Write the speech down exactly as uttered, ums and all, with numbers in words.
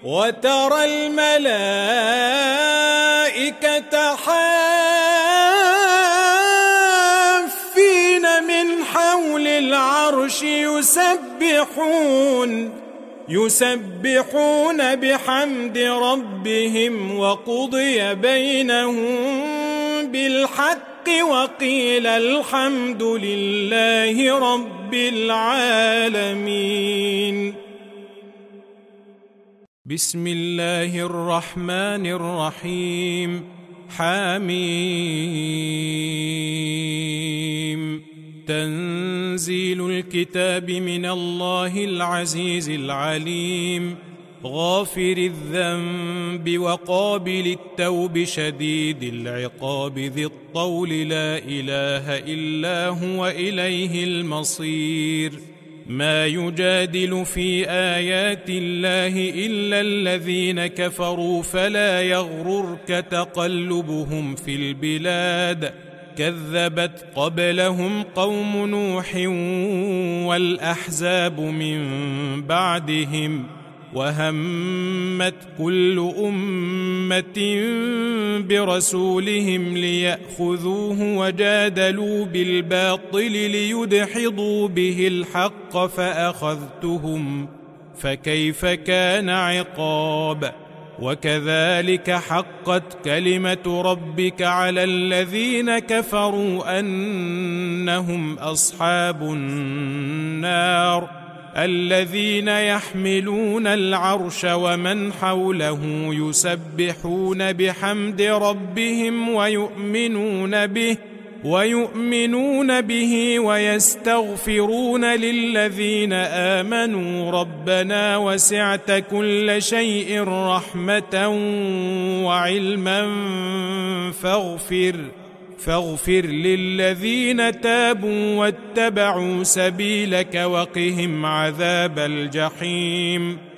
وترى الملائكة حافين من حول العرش يسبحون يسبحون بحمد ربهم وقضي بينهم بالحق وقيل الحمد لله رب العالمين. بسم الله الرحمن الرحيم. حميم. تنزيل الكتاب من الله العزيز العليم. غافر الذنب وقابل التوب شديد العقاب ذي الطول لا إله إلا هو إليه المصير. ما يجادل في آيات الله إلا الذين كفروا فلا يغررك تقلبهم في البلاد. كذبت قبلهم قوم نوح والأحزاب من بعدهم وهمت كل أمة برسولهم ليأخذوه وجادلوا بالباطل ليدحضوا به الحق فأخذتهم فكيف كان عقاب. وكذلك حقت كلمة ربك على الذين كفروا أنهم أصحاب النار الذين يحملون العرش ومن حوله يسبحون بحمد ربهم ويؤمنون به ويؤمنون به ويستغفرون للذين آمنوا ربنا وسعت كل شيء رحمة وعلما فاغفر فاغفر للذين تابوا واتبعوا سبيلك وقهم عذاب الجحيم.